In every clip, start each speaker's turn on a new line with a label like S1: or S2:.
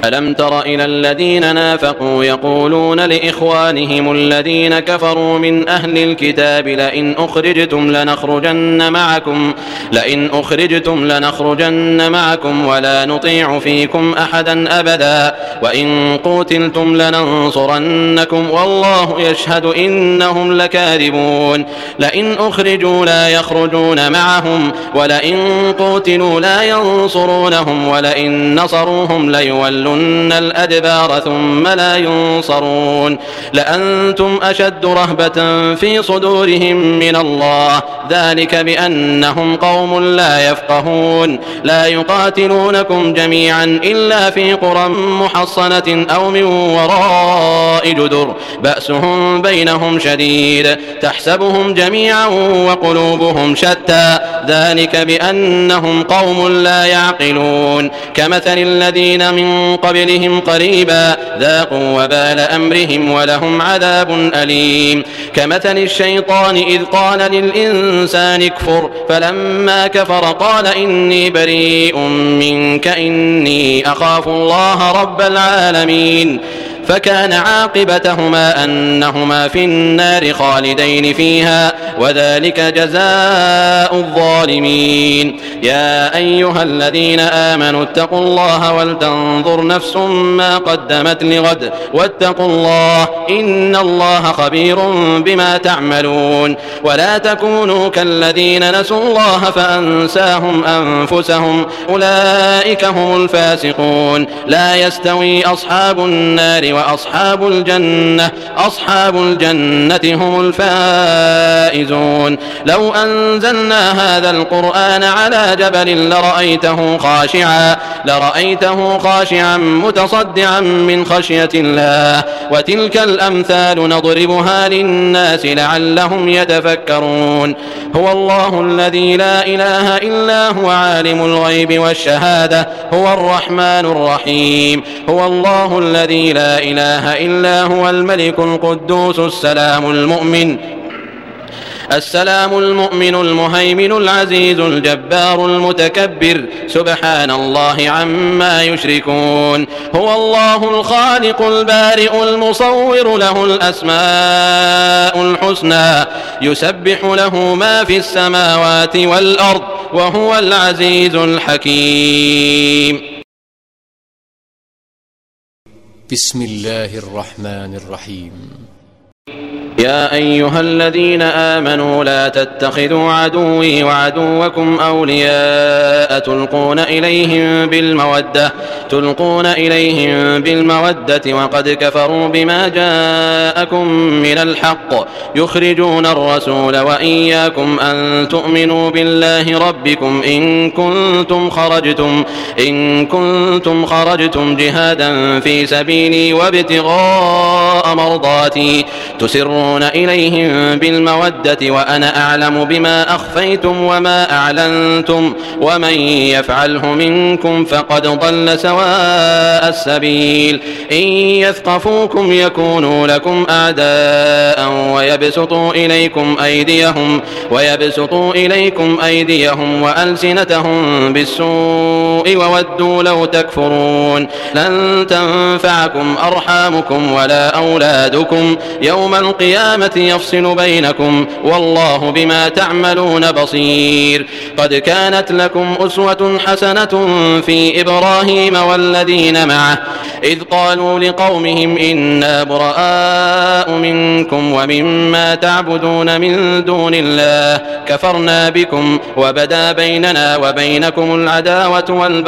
S1: ألم تر إلى الذين نافقوا يقولون لإخوانهم الذين كفروا من أهل الكتاب لئن أخرجتم لنخرجن معكم ولا نطيع فيكم أحدا أبدا وإن قوتلتم لننصرنكم والله يشهد إنهم لكاذبون لئن أخرجوا لا يخرجون معهم ولئن قوتلوا لا ينصرونهم ولئن نصروهم ليولون الأدبار ثم لا ينصرون لأنتم أشد رهبة في صدورهم من الله ذلك بأنهم قوم لا يفقهون لا يقاتلونكم جميعا إلا في قرى محصنة أو من وراء جدر بأسهم بينهم شديد تحسبهم جميعا وقلوبهم شتى ذلك بأنهم قوم لا يعقلون كمثل الذين من قبلهم قريبا ذاقوا وبال أمرهم ولهم عذاب أليم كمثل الشيطان إذ قال للإنسان اكفر فلما كفر قال إني بريء منك إني أخاف الله رب العالمين فكان عاقبتهما أنهما في النار خالدين فيها وذلك جزاء الظالمين يا أيها الذين آمنوا اتقوا الله ولتنظر نفس ما قدمت لغد واتقوا الله إن الله خبير بما تعملون ولا تكونوا كالذين نسوا الله فأنساهم أنفسهم أولئك هم الفاسقون لا يستوي أصحاب النار وأصحاب الجنة هم الفائزون لو أنزلنا هذا القرآن على جبل لرأيته خاشعا متصدعا من خشية الله وتلك الأمثال نضربها للناس لعلهم يتفكرون هو الله الذي لا إله إلا هو عالم الغيب والشهادة هو الرحمن الرحيم هو الله الذي لا إله إلا هو الملك القدوس السلام المؤمن المهيمن العزيز الجبار المتكبر سبحان الله عما يشركون هو الله الخالق البارئ المصور له الأسماء الحسنى يسبح له ما في السماوات والأرض وهو العزيز الحكيم
S2: بسم الله الرحمن الرحيم
S1: يا أيها الذين آمنوا لا تتخذوا عدوي وعدوكم أولياء تلقون إليهم بالمودة وقد كفروا بما جاءكم من الحق يخرجون الرسول وإياكم أن تؤمنوا بالله ربكم إن كنتم خرجتم جهادا في سبيلي وابتغاء مرضاتي تسرون إليهم بالمودة وأنا أعلم بما أخفيتم وما أعلنتم ومن يفعله منكم فقد ضل سواء السبيل إن يثقفوكم يكونوا لكم أعداء ويبسطوا إليكم أيديهم وألسنتهم بالسوء وودوا لو تكفرون لن تنفعكم أرحامكم ولا أولادكم يوم القيامة يفصل بينكم والله بما تعملون بصير قد كانت لكم أسوة حسنة في إبراهيم والذين معه إذ قالوا لقومهم إنا براء منكم ومما تعبدون من دون الله كفرنا بكم وبدا بيننا وبينكم العداوة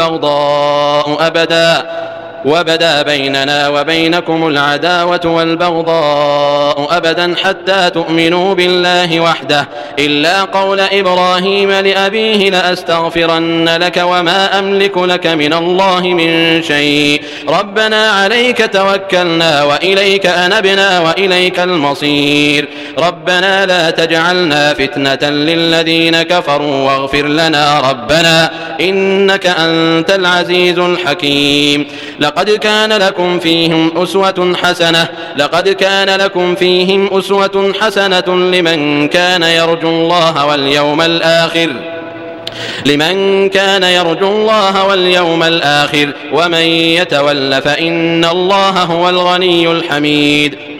S1: والبغضاء أبدا حتى تؤمنوا بالله وحده إلا قول إبراهيم لأبيه لأستغفرن لك وما أملك لك من الله من شيء ربنا عليك توكلنا وإليك أنبنا وإليك المصير ربنا لا تجعلنا فتنة للذين كفروا واغفر لنا ربنا إنك أنت العزيز الحكيم لقد كان لكم فيهم أسوة حسنة لمن كان يرجو الله واليوم الآخر لمن كان يرجو الله واليوم الآخر ومن يتول فإن الله هو الغني الحميد.